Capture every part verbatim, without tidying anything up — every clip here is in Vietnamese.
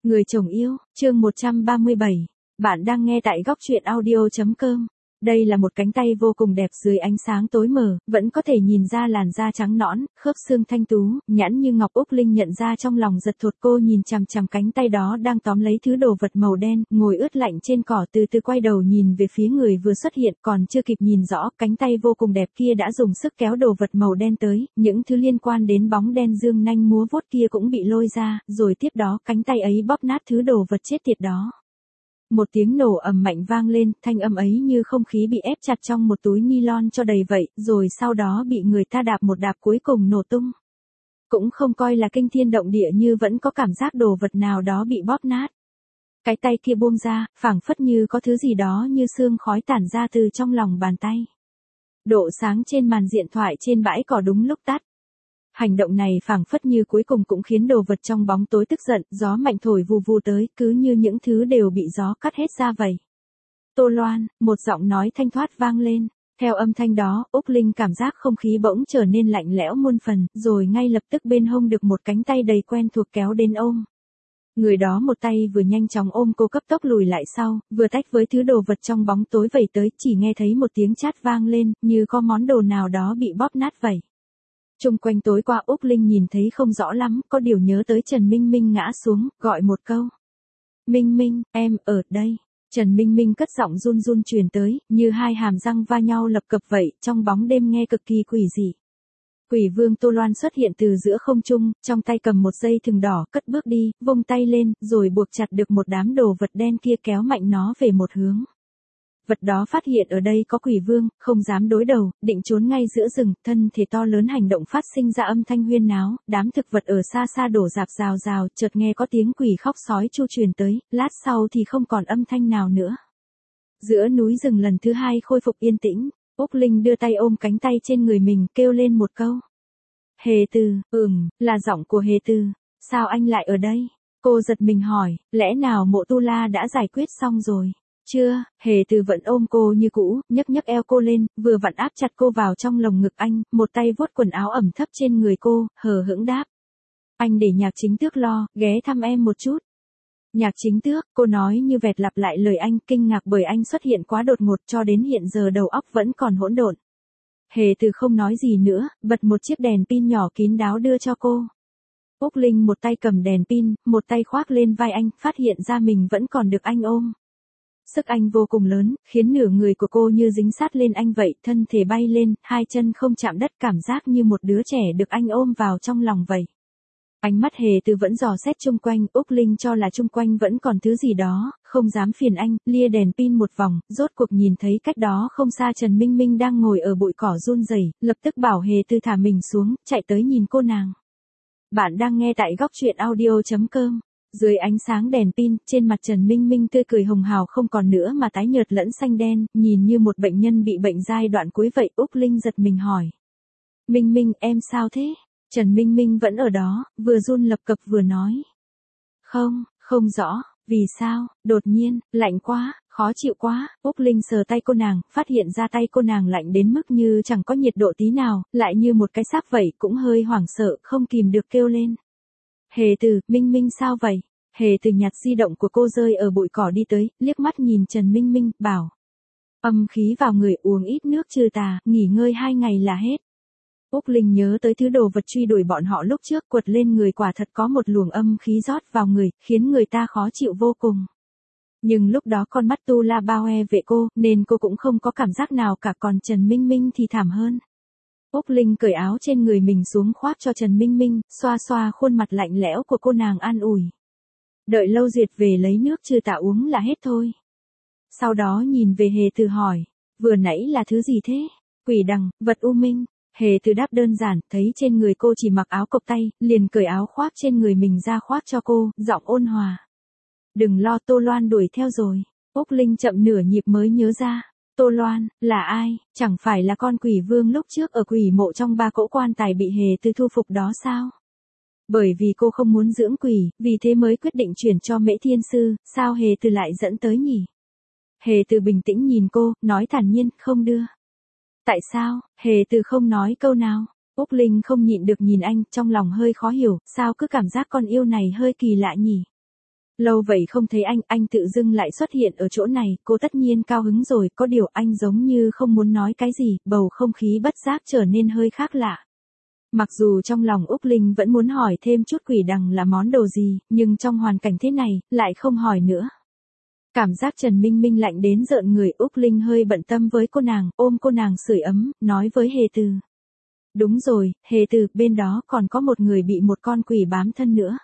Người chồng yêu, chương một trăm ba mươi bảy. Bạn đang nghe tại góc truyện audio.com. Đây là một cánh tay vô cùng đẹp dưới ánh sáng tối mờ, vẫn có thể nhìn ra làn da trắng nõn, khớp xương thanh tú, nhẵn như ngọc. Úc Linh nhận ra trong lòng giật thụt, cô nhìn chằm chằm cánh tay đó đang tóm lấy thứ đồ vật màu đen, ngồi ướt lạnh trên cỏ, từ từ quay đầu nhìn về phía người vừa xuất hiện, còn chưa kịp nhìn rõ, cánh tay vô cùng đẹp kia đã dùng sức kéo đồ vật màu đen tới, những thứ liên quan đến bóng đen dương nanh múa vuốt kia cũng bị lôi ra, rồi tiếp đó cánh tay ấy bóp nát thứ đồ vật chết tiệt đó. Một tiếng nổ ầm mạnh vang lên, thanh âm ấy như không khí bị ép chặt trong một túi nylon cho đầy vậy, rồi sau đó bị người ta đạp một đạp cuối cùng nổ tung. Cũng không coi là kinh thiên động địa, như vẫn có cảm giác đồ vật nào đó bị bóp nát. Cái tay kia buông ra, phảng phất như có thứ gì đó như sương khói tản ra từ trong lòng bàn tay. Độ sáng trên màn điện thoại trên bãi cỏ đúng lúc tắt. Hành động này phảng phất như cuối cùng cũng khiến đồ vật trong bóng tối tức giận, gió mạnh thổi vù vù tới, cứ như những thứ đều bị gió cắt hết ra vậy. Tô Loan, một giọng nói thanh thoát vang lên. Theo âm thanh đó, Úc Linh cảm giác không khí bỗng trở nên lạnh lẽo muôn phần, rồi ngay lập tức bên hông được một cánh tay đầy quen thuộc kéo đến ôm. Người đó một tay vừa nhanh chóng ôm cô cấp tốc lùi lại sau, vừa tách với thứ đồ vật trong bóng tối vẩy tới, chỉ nghe thấy một tiếng chát vang lên, như có món đồ nào đó bị bóp nát vậy. Trung quanh tối qua Úc Linh nhìn thấy không rõ lắm, có điều nhớ tới Trần Minh Minh ngã xuống, gọi một câu. Minh Minh, em ở đây. Trần Minh Minh cất giọng run run truyền tới, như hai hàm răng va nhau lập cập vậy, trong bóng đêm nghe cực kỳ quỷ dị. Quỷ vương Tô Loan xuất hiện từ giữa không trung, trong tay cầm một dây thừng đỏ, cất bước đi, vung tay lên, rồi buộc chặt được một đám đồ vật đen kia, kéo mạnh nó về một hướng. Vật đó phát hiện ở đây có quỷ vương, không dám đối đầu, định trốn ngay giữa rừng, thân thể to lớn hành động phát sinh ra âm thanh huyên náo, đám thực vật ở xa xa đổ rạp rào rào, chợt nghe có tiếng quỷ khóc sói chu truyền tới, lát sau thì không còn âm thanh nào nữa. Giữa núi rừng lần thứ hai khôi phục yên tĩnh, Úc Linh đưa tay ôm cánh tay trên người mình, kêu lên một câu. Hề Từ, ừm, là giọng của Hề Từ, sao anh lại ở đây? Cô giật mình hỏi, lẽ nào Mộ Tu La đã giải quyết xong rồi? Chưa, Hề Từ vẫn ôm cô như cũ, nhấc nhấc eo cô lên, vừa vặn áp chặt cô vào trong lồng ngực anh, một tay vuốt quần áo ẩm thấp trên người cô, hờ hững đáp. Anh để Nhạc Chính Tước lo, ghé thăm em một chút. Nhạc Chính Tước, cô nói như vẹt lặp lại lời anh, kinh ngạc bởi anh xuất hiện quá đột ngột, cho đến hiện giờ đầu óc vẫn còn hỗn độn. Hề Từ không nói gì nữa, bật một chiếc đèn pin nhỏ kín đáo đưa cho cô. Úc Linh một tay cầm đèn pin, một tay khoác lên vai anh, phát hiện ra mình vẫn còn được anh ôm. Sức anh vô cùng lớn, khiến nửa người của cô như dính sát lên anh vậy, thân thể bay lên, hai chân không chạm đất, cảm giác như một đứa trẻ được anh ôm vào trong lòng vậy. Ánh mắt Hề Từ vẫn dò xét chung quanh, Úc Linh cho là chung quanh vẫn còn thứ gì đó, không dám phiền anh, lia đèn pin một vòng, rốt cuộc nhìn thấy cách đó không xa Trần Minh Minh đang ngồi ở bụi cỏ run rẩy, lập tức bảo Hề Từ thả mình xuống, chạy tới nhìn cô nàng. Bạn đang nghe tại góc truyện audio.com. Dưới ánh sáng đèn pin, trên mặt Trần Minh Minh tươi cười hồng hào không còn nữa mà tái nhợt lẫn xanh đen, nhìn như một bệnh nhân bị bệnh giai đoạn cuối vậy. Úc Linh giật mình hỏi. Minh Minh, em sao thế? Trần Minh Minh vẫn ở đó, vừa run lập cập vừa nói. Không, không rõ, vì sao, đột nhiên, lạnh quá, khó chịu quá. Úc Linh sờ tay cô nàng, phát hiện ra tay cô nàng lạnh đến mức như chẳng có nhiệt độ tí nào, lại như một cái xác vậy, cũng hơi hoảng sợ, không kìm được kêu lên. Hề Từ, Minh Minh sao vậy? Hề Từ nhặt di động của cô rơi ở bụi cỏ đi tới, liếc mắt nhìn Trần Minh Minh, bảo. Âm khí vào người, uống ít nước trừ tà, nghỉ ngơi hai ngày là hết. Úc Linh nhớ tới thứ đồ vật truy đuổi bọn họ lúc trước, quật lên người, quả thật có một luồng âm khí rót vào người, khiến người ta khó chịu vô cùng. Nhưng lúc đó con mắt Tu La bao e vệ cô, nên cô cũng không có cảm giác nào cả, còn Trần Minh Minh thì thảm hơn. Úc Linh cởi áo trên người mình xuống khoác cho Trần Minh Minh, xoa xoa khuôn mặt lạnh lẽo của cô nàng an ủi. Đợi lâu Duyệt về lấy nước trừ tà uống là hết thôi. Sau đó nhìn về Hề Từ hỏi, vừa nãy là thứ gì thế? Quỷ đằng, vật u minh. Hề Từ đáp đơn giản, thấy trên người cô chỉ mặc áo cộc tay, liền cởi áo khoác trên người mình ra khoác cho cô, giọng ôn hòa. Đừng lo, Tô Loan đuổi theo rồi. Úc Linh chậm nửa nhịp mới nhớ ra. Tô Loan, là ai? Chẳng phải là con quỷ vương lúc trước ở quỷ mộ trong ba cỗ quan tài bị Hề Từ thu phục đó sao? Bởi vì cô không muốn dưỡng quỷ, vì thế mới quyết định chuyển cho Mễ Thiên Sư, sao Hề Từ lại dẫn tới nhỉ? Hề Từ bình tĩnh nhìn cô, nói thản nhiên, không đưa. Tại sao? Hề Từ không nói câu nào. Úc Linh không nhịn được nhìn anh, trong lòng hơi khó hiểu, sao cứ cảm giác con yêu này hơi kỳ lạ nhỉ? Lâu vậy không thấy anh, anh tự dưng lại xuất hiện ở chỗ này, cô tất nhiên cao hứng rồi, có điều anh giống như không muốn nói cái gì, bầu không khí bất giác trở nên hơi khác lạ. Mặc dù trong lòng Úc Linh vẫn muốn hỏi thêm chút quỷ đằng là món đồ gì, nhưng trong hoàn cảnh thế này, lại không hỏi nữa. Cảm giác Trần Minh Minh lạnh đến rợn người, Úc Linh hơi bận tâm với cô nàng, ôm cô nàng sưởi ấm, nói với Hề Từ. Đúng rồi, Hề Từ, bên đó còn có một người bị một con quỷ bám thân nữa.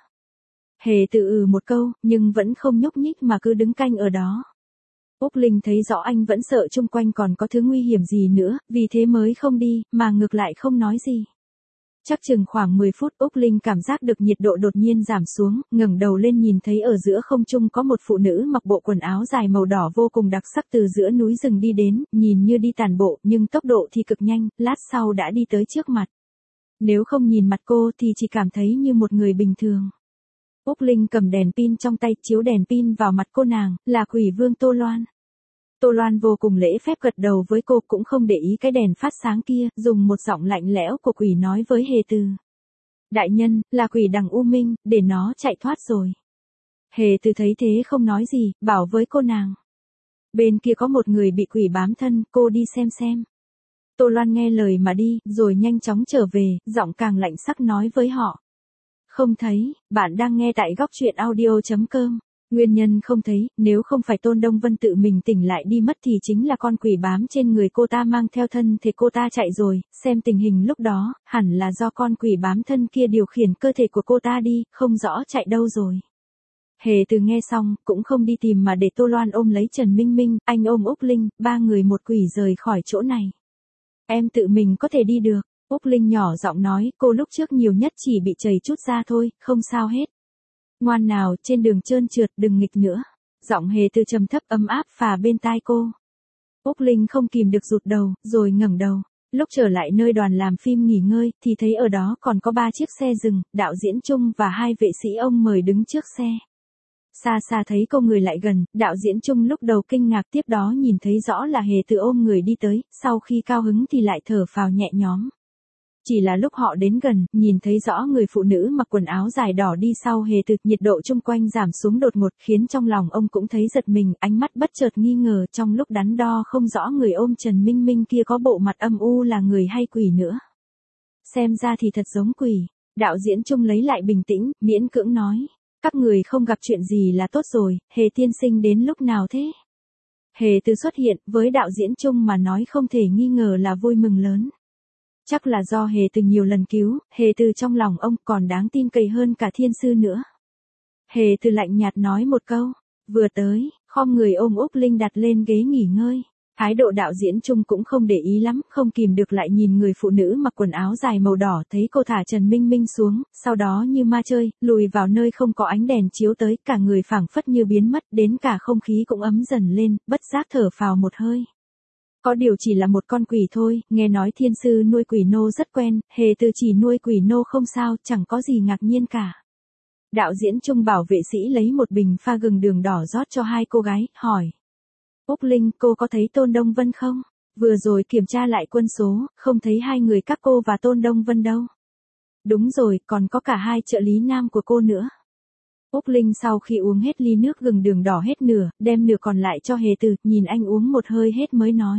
Hề Từ ừ một câu, nhưng vẫn không nhúc nhích mà cứ đứng canh ở đó. Úc Linh thấy rõ anh vẫn sợ chung quanh còn có thứ nguy hiểm gì nữa, vì thế mới không đi, mà ngược lại không nói gì. Chắc chừng khoảng mười phút Úc Linh cảm giác được nhiệt độ đột nhiên giảm xuống, ngẩng đầu lên nhìn thấy ở giữa không trung có một phụ nữ mặc bộ quần áo dài màu đỏ vô cùng đặc sắc từ giữa núi rừng đi đến, nhìn như đi tàn bộ nhưng tốc độ thì cực nhanh, lát sau đã đi tới trước mặt. Nếu không nhìn mặt cô thì chỉ cảm thấy như một người bình thường. Úc Linh cầm đèn pin trong tay chiếu đèn pin vào mặt cô nàng, là quỷ vương Tô Loan. Tô Loan vô cùng lễ phép gật đầu với cô cũng không để ý cái đèn phát sáng kia, dùng một giọng lạnh lẽo của quỷ nói với Hề Từ. Đại nhân, là quỷ đằng U Minh, để nó chạy thoát rồi. Hề Từ thấy thế không nói gì, bảo với cô nàng. Bên kia có một người bị quỷ bám thân, cô đi xem xem. Tô Loan nghe lời mà đi, rồi nhanh chóng trở về, giọng càng lạnh sắc nói với họ. Không thấy, bạn đang nghe tại góc truyện audio chấm com. Nguyên nhân không thấy, nếu không phải Tôn Đông Vân tự mình tỉnh lại đi mất thì chính là con quỷ bám trên người cô ta mang theo thân thì cô ta chạy rồi, xem tình hình lúc đó, hẳn là do con quỷ bám thân kia điều khiển cơ thể của cô ta đi, không rõ chạy đâu rồi. Hề Từ nghe xong, cũng không đi tìm mà để Tô Loan ôm lấy Trần Minh Minh, anh ôm Úc Linh, ba người một quỷ rời khỏi chỗ này. Em tự mình có thể đi được, Úc Linh nhỏ giọng nói, cô lúc trước nhiều nhất chỉ bị chảy chút ra thôi, không sao hết. Ngoan nào, trên đường trơn trượt, đừng nghịch nữa. Giọng Hề Từ trầm thấp ấm áp phà bên tai cô. Úc Linh không kìm được rụt đầu, rồi ngẩng đầu. Lúc trở lại nơi đoàn làm phim nghỉ ngơi, thì thấy ở đó còn có ba chiếc xe dừng, đạo diễn Trung và hai vệ sĩ ông mời đứng trước xe. Xa xa thấy cô người lại gần, đạo diễn Trung lúc đầu kinh ngạc, tiếp đó nhìn thấy rõ là Hề Từ ôm người đi tới, sau khi cao hứng thì lại thở phào nhẹ nhõm. Chỉ là lúc họ đến gần, nhìn thấy rõ người phụ nữ mặc quần áo dài đỏ đi sau Hề Từ, nhiệt độ chung quanh giảm xuống đột ngột khiến trong lòng ông cũng thấy giật mình, ánh mắt bất chợt nghi ngờ trong lúc đắn đo không rõ người ôm Trần Minh Minh kia có bộ mặt âm u là người hay quỷ nữa. Xem ra thì thật giống quỷ, đạo diễn Trung lấy lại bình tĩnh, miễn cưỡng nói, các người không gặp chuyện gì là tốt rồi, Hề tiên sinh đến lúc nào thế? Hề Từ xuất hiện, với đạo diễn Trung mà nói không thể nghi ngờ là vui mừng lớn. Chắc là do Hề Từ nhiều lần cứu, Hề Từ trong lòng ông còn đáng tin cậy hơn cả thiên sư nữa. Hề Từ lạnh nhạt nói một câu, vừa tới, khom người ôm Úc Linh đặt lên ghế nghỉ ngơi. Thái độ đạo diễn Trung cũng không để ý lắm, không kìm được lại nhìn người phụ nữ mặc quần áo dài màu đỏ, thấy cô thả Trần Minh Minh xuống, sau đó như ma chơi, lùi vào nơi không có ánh đèn chiếu tới, cả người phảng phất như biến mất, đến cả không khí cũng ấm dần lên, bất giác thở phào một hơi. Có điều chỉ là một con quỷ thôi, nghe nói thiên sư nuôi quỷ nô rất quen, Hề Từ chỉ nuôi quỷ nô không sao, chẳng có gì ngạc nhiên cả. Đạo diễn Trung bảo vệ sĩ lấy một bình pha gừng đường đỏ rót cho hai cô gái, hỏi. Úc Linh, cô có thấy Tôn Đông Vân không? Vừa rồi kiểm tra lại quân số, không thấy hai người các cô và Tôn Đông Vân đâu. Đúng rồi, còn có cả hai trợ lý nam của cô nữa. Úc Linh sau khi uống hết ly nước gừng đường đỏ hết nửa, đem nửa còn lại cho Hề Từ, nhìn anh uống một hơi hết mới nói.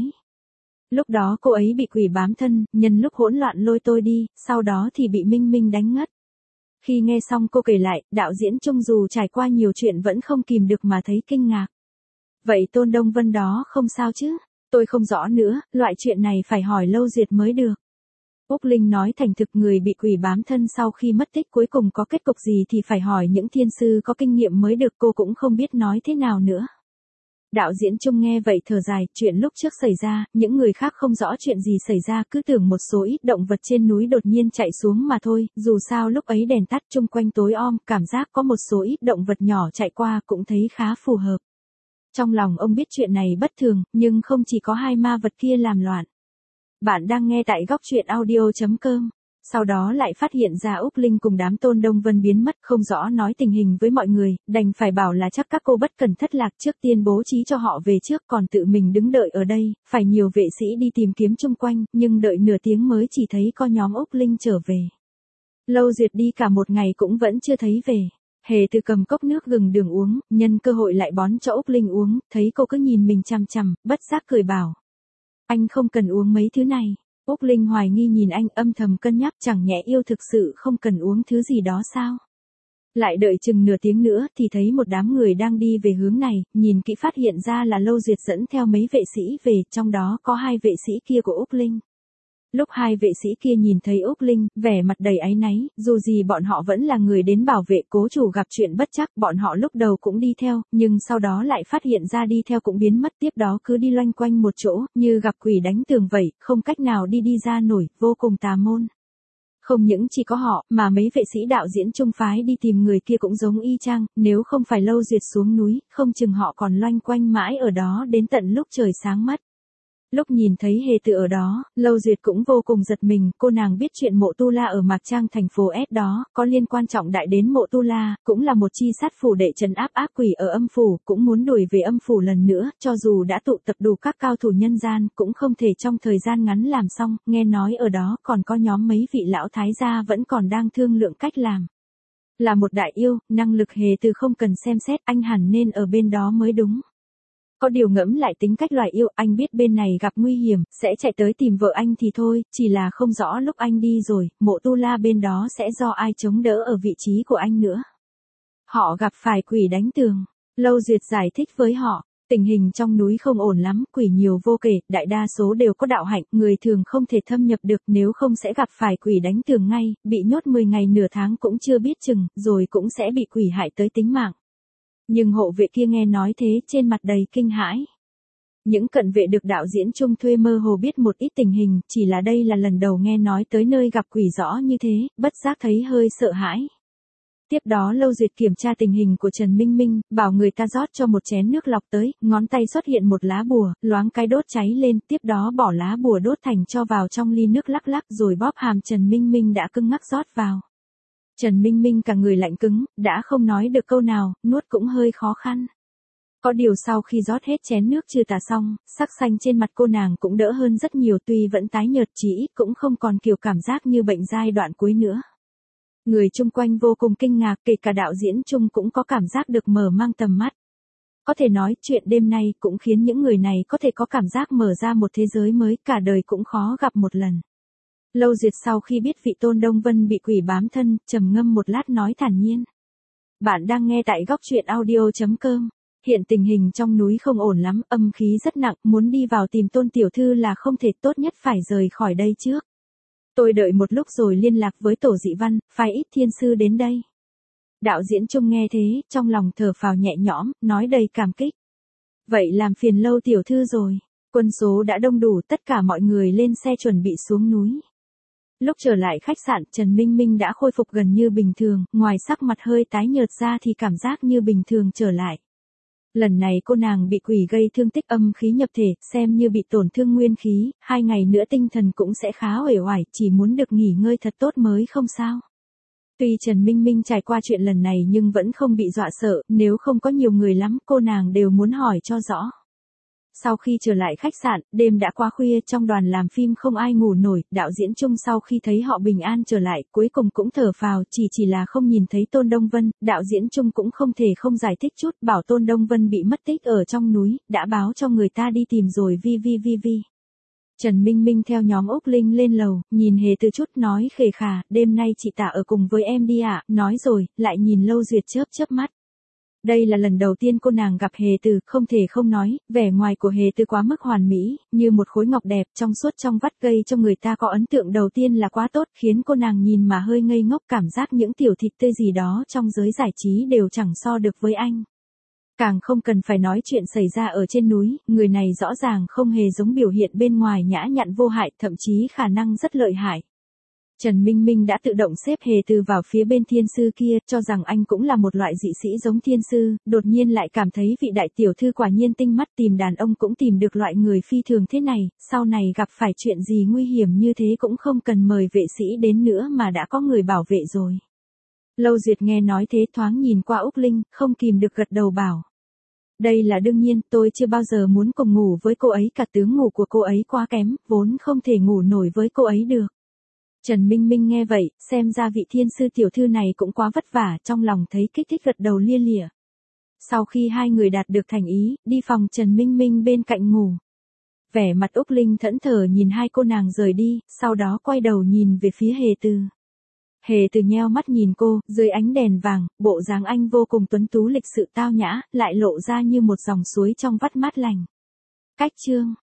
Lúc đó cô ấy bị quỷ bám thân, nhân lúc hỗn loạn lôi tôi đi, sau đó thì bị Minh Minh đánh ngất. Khi nghe xong cô kể lại, đạo diễn Trung dù trải qua nhiều chuyện vẫn không kìm được mà thấy kinh ngạc. Vậy Tôn Đông Vân đó không sao chứ? Tôi không rõ nữa, loại chuyện này phải hỏi Lâu Diệt mới được. Úc Linh nói thành thực, người bị quỷ bám thân sau khi mất tích cuối cùng có kết cục gì thì phải hỏi những thiên sư có kinh nghiệm mới được, cô cũng không biết nói thế nào nữa. Đạo diễn Trung nghe vậy thở dài, chuyện lúc trước xảy ra, những người khác không rõ chuyện gì xảy ra, cứ tưởng một số ít động vật trên núi đột nhiên chạy xuống mà thôi, dù sao lúc ấy đèn tắt chung quanh tối om, cảm giác có một số ít động vật nhỏ chạy qua cũng thấy khá phù hợp. Trong lòng ông biết chuyện này bất thường, nhưng không chỉ có hai ma vật kia làm loạn. Bạn đang nghe tại góc truyện audio chấm com. Sau đó lại phát hiện ra Úc Linh cùng đám Tôn Đông Vân biến mất, không rõ nói tình hình với mọi người, đành phải bảo là chắc các cô bất cần thất lạc, trước tiên bố trí cho họ về trước, còn tự mình đứng đợi ở đây, phải nhiều vệ sĩ đi tìm kiếm chung quanh, nhưng đợi nửa tiếng mới chỉ thấy có nhóm Úc Linh trở về. Lâu Duyệt đi cả một ngày cũng vẫn chưa thấy về. Hề Từ cầm cốc nước gừng đường uống, nhân cơ hội lại bón cho Úc Linh uống, thấy cô cứ nhìn mình chằm chằm, bất giác cười bảo. Anh không cần uống mấy thứ này. Úc Linh hoài nghi nhìn anh, âm thầm cân nhắc, chẳng nhẽ yêu thực sự không cần uống thứ gì đó sao? Lại đợi chừng nửa tiếng nữa thì thấy một đám người đang đi về hướng này, nhìn kỹ phát hiện ra là Lâu Duyệt dẫn theo mấy vệ sĩ về, trong đó có hai vệ sĩ kia của Úc Linh. Lúc hai vệ sĩ kia nhìn thấy Úc Linh, vẻ mặt đầy áy náy, dù gì bọn họ vẫn là người đến bảo vệ cố chủ gặp chuyện bất trắc, bọn họ lúc đầu cũng đi theo, nhưng sau đó lại phát hiện ra đi theo cũng biến mất, tiếp đó cứ đi loanh quanh một chỗ, như gặp quỷ đánh tường vậy, không cách nào đi đi ra nổi, vô cùng tà môn. Không những chỉ có họ, mà mấy vệ sĩ đạo diễn trung phái đi tìm người kia cũng giống y chang, nếu không phải Lâu Duyệt xuống núi, không chừng họ còn loanh quanh mãi ở đó đến tận lúc trời sáng mất. Lúc nhìn thấy Hề Từ ở đó, Lâu Duyệt cũng vô cùng giật mình, cô nàng biết chuyện mộ Tu La ở Mạc Trang thành phố S đó, có liên quan trọng đại đến mộ Tu La, cũng là một chi sát phủ để trấn áp ác quỷ ở âm phủ, cũng muốn đuổi về âm phủ lần nữa, cho dù đã tụ tập đủ các cao thủ nhân gian, cũng không thể trong thời gian ngắn làm xong, nghe nói ở đó còn có nhóm mấy vị lão thái gia vẫn còn đang thương lượng cách làm. Là một đại yêu, năng lực Hề Từ không cần xem xét, anh hẳn nên ở bên đó mới đúng. Có điều ngẫm lại tính cách loài yêu, anh biết bên này gặp nguy hiểm, sẽ chạy tới tìm vợ anh thì thôi, chỉ là không rõ lúc anh đi rồi, mộ Tu La bên đó sẽ do ai chống đỡ ở vị trí của anh nữa. Họ gặp phải quỷ đánh tường. Lâu Duyệt giải thích với họ, tình hình trong núi không ổn lắm, quỷ nhiều vô kể, đại đa số đều có đạo hạnh, người thường không thể thâm nhập được, nếu không sẽ gặp phải quỷ đánh tường ngay, bị nhốt mười ngày nửa tháng cũng chưa biết chừng, rồi cũng sẽ bị quỷ hại tới tính mạng. Nhưng hộ vệ kia nghe nói thế, trên mặt đầy kinh hãi. Những cận vệ được đạo diễn Trung thuê mơ hồ biết một ít tình hình, chỉ là đây là lần đầu nghe nói tới nơi gặp quỷ rõ như thế, bất giác thấy hơi sợ hãi. Tiếp đó Lâu Duyệt kiểm tra tình hình của Trần Minh Minh, bảo người ta rót cho một chén nước lọc tới, ngón tay xuất hiện một lá bùa, loáng cái đốt cháy lên, tiếp đó bỏ lá bùa đốt thành cho vào trong ly nước lắc lắc rồi bóp hàm Trần Minh Minh đã cứng ngắc rót vào. Trần Minh Minh cả người lạnh cứng, đã không nói được câu nào, nuốt cũng hơi khó khăn. Có điều sau khi rót hết chén nước trừ tà xong, sắc xanh trên mặt cô nàng cũng đỡ hơn rất nhiều, tuy vẫn tái nhợt chỉ ít cũng không còn kiểu cảm giác như bệnh giai đoạn cuối nữa. Người chung quanh vô cùng kinh ngạc, kể cả đạo diễn Trung cũng có cảm giác được mở mang tầm mắt. Có thể nói chuyện đêm nay cũng khiến những người này có thể có cảm giác mở ra một thế giới mới, cả đời cũng khó gặp một lần. Lâu Duyệt sau khi biết vị Tôn Đông Vân bị quỷ bám thân, trầm ngâm một lát nói thản nhiên. Bạn đang nghe tại góc truyện audio chấm com. Hiện tình hình trong núi không ổn lắm, âm khí rất nặng, muốn đi vào tìm Tôn tiểu thư là không thể, tốt nhất phải rời khỏi đây trước. Tôi đợi một lúc rồi liên lạc với Tổ Dị Văn, phái ít thiên sư đến đây. Đạo diễn Trung nghe thế, trong lòng thở phào nhẹ nhõm, nói đầy cảm kích. Vậy làm phiền Lâu tiểu thư rồi. Quân số đã đông đủ, tất cả mọi người lên xe chuẩn bị xuống núi. Lúc trở lại khách sạn, Trần Minh Minh đã khôi phục gần như bình thường, ngoài sắc mặt hơi tái nhợt ra thì cảm giác như bình thường trở lại. Lần này cô nàng bị quỷ gây thương tích âm khí nhập thể, xem như bị tổn thương nguyên khí, hai ngày nữa tinh thần cũng sẽ khá uể oải, chỉ muốn được nghỉ ngơi thật tốt mới không sao. Tuy Trần Minh Minh trải qua chuyện lần này nhưng vẫn không bị dọa sợ, nếu không có nhiều người lắm, cô nàng đều muốn hỏi cho rõ. Sau khi trở lại khách sạn, đêm đã quá khuya, trong đoàn làm phim không ai ngủ nổi, đạo diễn Trung sau khi thấy họ bình an trở lại, cuối cùng cũng thở phào, chỉ chỉ là không nhìn thấy Tôn Đông Vân, đạo diễn Trung cũng không thể không giải thích chút, bảo Tôn Đông Vân bị mất tích ở trong núi, đã báo cho người ta đi tìm rồi vi vi vi vi. Trần Minh Minh theo nhóm Úc Linh lên lầu, nhìn Hề Từ chút nói khề khà, đêm nay chị Tạ ở cùng với em đi ạ, à? Nói rồi, lại nhìn Lâu Duyệt chớp chớp mắt. Đây là lần đầu tiên cô nàng gặp Hề Từ, không thể không nói, vẻ ngoài của Hề Từ quá mức hoàn mỹ, như một khối ngọc đẹp trong suốt trong vắt, gây cho người ta có ấn tượng đầu tiên là quá tốt, khiến cô nàng nhìn mà hơi ngây ngốc, cảm giác những tiểu thịt tươi gì đó trong giới giải trí đều chẳng so được với anh. Càng không cần phải nói chuyện xảy ra ở trên núi, người này rõ ràng không hề giống biểu hiện bên ngoài nhã nhặn vô hại, thậm chí khả năng rất lợi hại. Trần Minh Minh đã tự động xếp Hề Từ vào phía bên thiên sư kia, cho rằng anh cũng là một loại dị sĩ giống thiên sư, đột nhiên lại cảm thấy vị đại tiểu thư quả nhiên tinh mắt, tìm đàn ông cũng tìm được loại người phi thường thế này, sau này gặp phải chuyện gì nguy hiểm như thế cũng không cần mời vệ sĩ đến nữa mà đã có người bảo vệ rồi. Lâu Duyệt nghe nói thế thoáng nhìn qua Úc Linh, không kìm được gật đầu bảo. Đây là đương nhiên, tôi chưa bao giờ muốn cùng ngủ với cô ấy cả, tướng ngủ của cô ấy quá kém, vốn không thể ngủ nổi với cô ấy được. Trần Minh Minh nghe vậy, xem ra vị thiên sư tiểu thư này cũng quá vất vả, trong lòng thấy kích thích gật đầu lia lịa. Sau khi hai người đạt được thành ý, đi phòng Trần Minh Minh bên cạnh ngủ. Vẻ mặt Úc Linh thẫn thờ nhìn hai cô nàng rời đi, sau đó quay đầu nhìn về phía Hề Từ. Hề Từ nheo mắt nhìn cô, dưới ánh đèn vàng, bộ dáng anh vô cùng tuấn tú lịch sự tao nhã, lại lộ ra như một dòng suối trong vắt mát lành. Cách chương